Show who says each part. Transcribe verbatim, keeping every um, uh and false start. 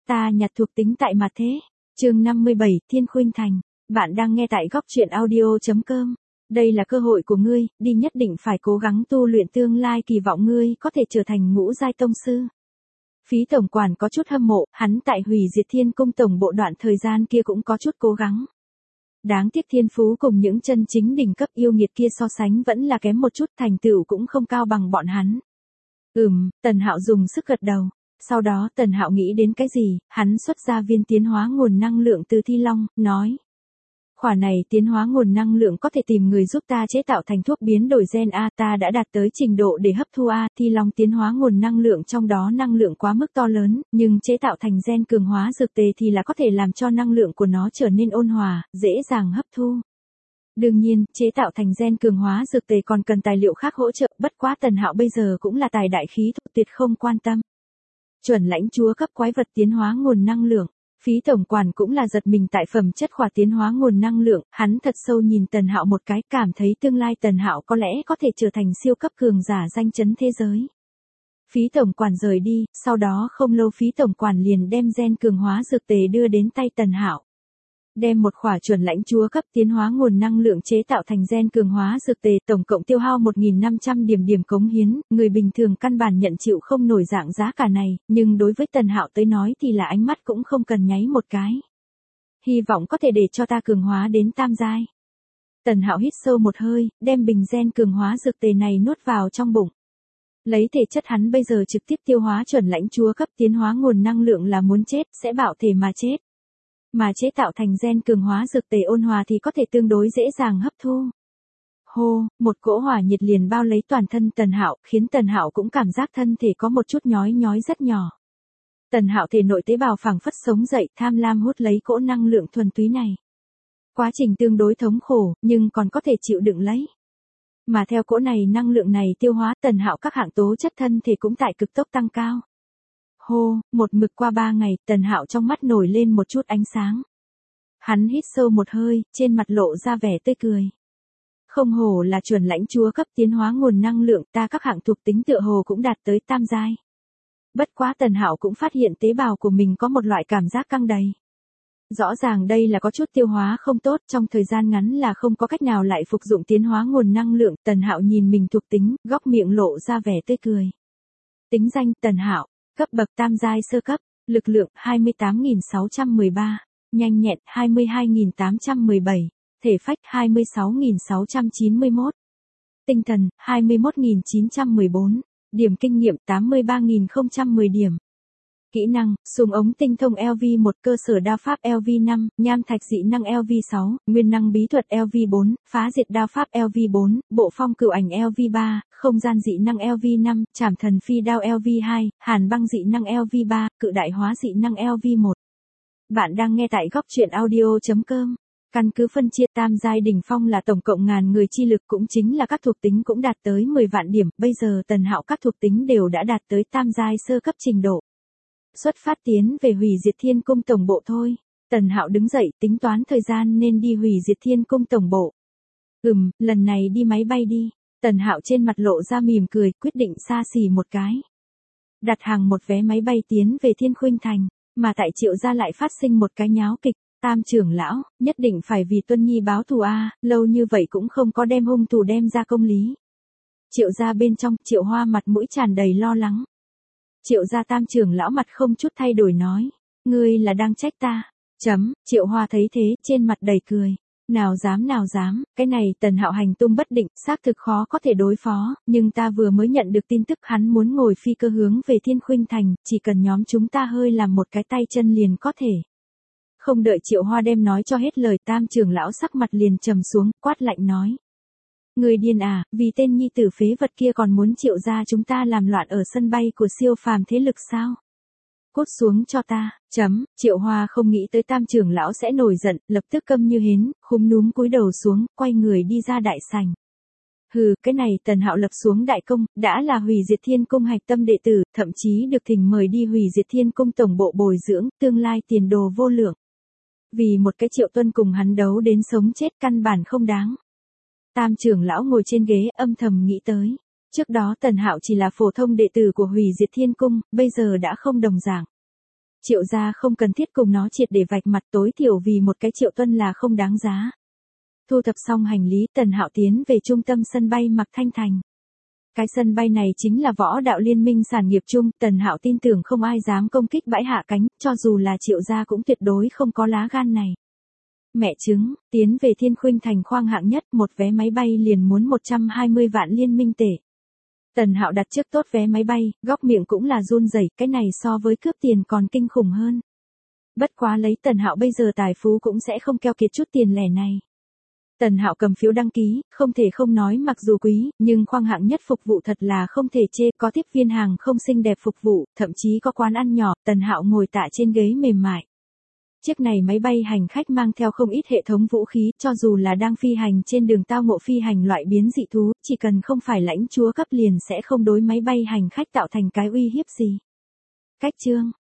Speaker 1: Ta nhặt thuộc tính tại mặt thế. Chương năm mươi bảy, Thiên Khuynh Thành. Bạn đang nghe tại góc truyện audio chấm com. Đây là cơ hội của ngươi, đi nhất định phải cố gắng tu luyện, tương lai kỳ vọng ngươi có thể trở thành ngũ giai tông sư. Phí tổng quản có chút hâm mộ, hắn tại hủy diệt thiên cung tổng bộ đoạn thời gian kia cũng có chút cố gắng. Đáng tiếc thiên phú cùng những chân chính đỉnh cấp yêu nghiệt kia so sánh vẫn là kém một chút, thành tựu cũng không cao bằng bọn hắn. Ừm, Tần Hạo dùng sức gật đầu. Sau đó Tần Hạo nghĩ đến cái gì, hắn xuất ra viên tiến hóa nguồn năng lượng từ Thi Long, nói. Khỏa này tiến hóa nguồn năng lượng có thể tìm người giúp ta chế tạo thành thuốc biến đổi gen A, ta đã đạt tới trình độ để hấp thu A. Thi Long tiến hóa nguồn năng lượng trong đó năng lượng quá mức to lớn, nhưng chế tạo thành gen cường hóa dược tề thì là có thể làm cho năng lượng của nó trở nên ôn hòa, dễ dàng hấp thu. Đương nhiên, chế tạo thành gen cường hóa dược tề còn cần tài liệu khác hỗ trợ, bất quá Tần Hạo bây giờ cũng là tài đại khí thô, tuyệt không quan tâm. Chuẩn lãnh chúa cấp quái vật tiến hóa nguồn năng lượng. Phí tổng quản cũng là giật mình tại phẩm chất khỏa tiến hóa nguồn năng lượng, hắn thật sâu nhìn Tần Hạo một cái, cảm thấy tương lai Tần Hạo có lẽ có thể trở thành siêu cấp cường giả danh chấn thế giới. Phí tổng quản rời đi, sau đó không lâu Phí tổng quản liền đem gen cường hóa dược tề đưa đến tay Tần Hạo. Đem một khỏa chuẩn lãnh chúa cấp tiến hóa nguồn năng lượng chế tạo thành gen cường hóa dược tề, tổng cộng tiêu hao một nghìn năm trăm điểm điểm cống hiến, người bình thường căn bản nhận chịu không nổi dạng giá cả này, nhưng đối với Tần Hạo tới nói thì là ánh mắt cũng không cần nháy một cái. Hy vọng có thể để cho ta cường hóa đến tam giai. Tần Hạo hít sâu một hơi, đem bình gen cường hóa dược tề này nuốt vào trong bụng. Lấy thể chất hắn bây giờ trực tiếp tiêu hóa chuẩn lãnh chúa cấp tiến hóa nguồn năng lượng là muốn chết, sẽ bạo thể mà chết. Mà chế tạo thành gen cường hóa dược tề ôn hòa thì có thể tương đối dễ dàng hấp thu. Hô, một cỗ hỏa nhiệt liền bao lấy toàn thân Tần Hạo, khiến Tần Hạo cũng cảm giác thân thể có một chút nhói nhói rất nhỏ. Tần Hạo thể nội tế bào phảng phất sống dậy, tham lam hút lấy cỗ năng lượng thuần túy này. Quá trình tương đối thống khổ, nhưng còn có thể chịu đựng lấy. Mà theo cỗ này năng lượng này tiêu hóa, Tần Hạo các hạng tố chất thân thể cũng tại cực tốc tăng cao. Hô, một mực qua ba ngày, Tần Hạo trong mắt nổi lên một chút ánh sáng. Hắn hít sâu một hơi, trên mặt lộ ra vẻ tươi cười. Không hổ là chuẩn lãnh chúa cấp tiến hóa nguồn năng lượng, ta các hạng thuộc tính tựa hồ cũng đạt tới tam giai. Bất quá Tần Hạo cũng phát hiện tế bào của mình có một loại cảm giác căng đầy. Rõ ràng đây là có chút tiêu hóa không tốt, trong thời gian ngắn là không có cách nào lại phục dụng tiến hóa nguồn năng lượng. Tần Hạo nhìn mình thuộc tính, góc miệng lộ ra vẻ tươi cười. Tính danh Tần Hạo. Cấp bậc tam giai sơ cấp, lực lượng hai mươi tám nghìn sáu trăm mười ba, nhanh nhẹn hai mươi hai nghìn tám trăm mười bảy, thể phách hai mươi sáu nghìn sáu trăm chín mươi mốt, tinh thần hai mươi mốt nghìn chín trăm mười bốn, điểm kinh nghiệm tám mươi ba nghìn không trăm mười điểm. Kỹ năng, súng ống tinh thông L V một, cơ sở đao pháp L V năm, nham thạch dị năng L V sáu, nguyên năng bí thuật L V bốn, phá diệt đao pháp L V bốn, bộ phong cửu ảnh L V ba, không gian dị năng L V năm, trảm thần phi đao L V hai, hàn băng dị năng L V ba, cự đại hóa dị năng L V một. Bạn đang nghe tại góc truyện audio chấm com. Căn cứ phân chia tam giai đỉnh phong là tổng cộng ngàn người chi lực, cũng chính là các thuộc tính cũng đạt tới mười vạn điểm, bây giờ Tần Hạo các thuộc tính đều đã đạt tới tam giai sơ cấp trình độ. Xuất phát tiến về hủy diệt thiên cung tổng bộ thôi. Tần Hạo đứng dậy tính toán thời gian nên đi hủy diệt thiên cung tổng bộ. Ừm, lần này đi máy bay đi. Tần Hạo trên mặt lộ ra mỉm cười, quyết định xa xỉ một cái. Đặt hàng một vé máy bay tiến về Thiên Khuynh Thành, mà tại Triệu gia lại phát sinh một cái nháo kịch. Tam trưởng lão, nhất định phải vì Tuân Nhi báo thù a, lâu như vậy cũng không có đem hung thủ đem ra công lý. Triệu gia bên trong, Triệu Hoa mặt mũi tràn đầy lo lắng. Triệu gia tam trưởng lão mặt không chút thay đổi nói, ngươi là đang trách ta. Chấm, Triệu Hoa thấy thế, trên mặt đầy cười. Nào dám nào dám, cái này Tần Hạo hành tung bất định, xác thực khó có thể đối phó, nhưng ta vừa mới nhận được tin tức hắn muốn ngồi phi cơ hướng về Thiên Khuynh Thành, chỉ cần nhóm chúng ta hơi làm một cái tay chân liền có thể. Không đợi Triệu Hoa đem nói cho hết lời, tam trưởng lão sắc mặt liền trầm xuống, quát lạnh nói. Người điên à, vì tên nhi tử phế vật kia còn muốn Triệu gia chúng ta làm loạn ở sân bay của siêu phàm thế lực sao? Cút xuống cho ta, chấm, Triệu Hoa không nghĩ tới tam trưởng lão sẽ nổi giận, lập tức câm như hến, khúm núm cúi đầu xuống, quay người đi ra đại sảnh. Hừ, cái này Tần Hạo lập xuống đại công, đã là hủy diệt thiên cung hạch tâm đệ tử, thậm chí được thỉnh mời đi hủy diệt thiên cung tổng bộ bồi dưỡng, tương lai tiền đồ vô lượng. Vì một cái Triệu Tuân cùng hắn đấu đến sống chết căn bản không đáng. Tam trưởng lão ngồi trên ghế âm thầm nghĩ tới. Trước đó Tần Hạo chỉ là phổ thông đệ tử của hủy diệt thiên cung, bây giờ đã không đồng dạng. Triệu gia không cần thiết cùng nó triệt để vạch mặt, tối thiểu vì một cái Triệu Tuân là không đáng giá. Thu thập xong hành lý, Tần Hạo tiến về trung tâm sân bay Mạc Thanh Thành. Cái sân bay này chính là võ đạo liên minh sản nghiệp chung, Tần Hạo tin tưởng không ai dám công kích bãi hạ cánh, cho dù là Triệu gia cũng tuyệt đối không có lá gan này. Mẹ chứng, tiến về Thiên Khuynh Thành khoang hạng nhất, một vé máy bay liền muốn một trăm hai mươi vạn liên minh tệ. Tần Hạo đặt trước tốt vé máy bay, góc miệng cũng là run rẩy, cái này so với cướp tiền còn kinh khủng hơn. Bất quá lấy Tần Hạo bây giờ tài phú cũng sẽ không keo kiệt chút tiền lẻ này. Tần Hạo cầm phiếu đăng ký, không thể không nói mặc dù quý, nhưng khoang hạng nhất phục vụ thật là không thể chê, có tiếp viên hàng không xinh đẹp phục vụ, thậm chí có quán ăn nhỏ, Tần Hạo ngồi tạ trên ghế mềm mại. Chiếc này máy bay hành khách mang theo không ít hệ thống vũ khí, cho dù là đang phi hành trên đường tao ngộ phi hành loại biến dị thú, chỉ cần không phải lãnh chúa cấp liền sẽ không đối máy bay hành khách tạo thành cái uy hiếp gì. Cách chương,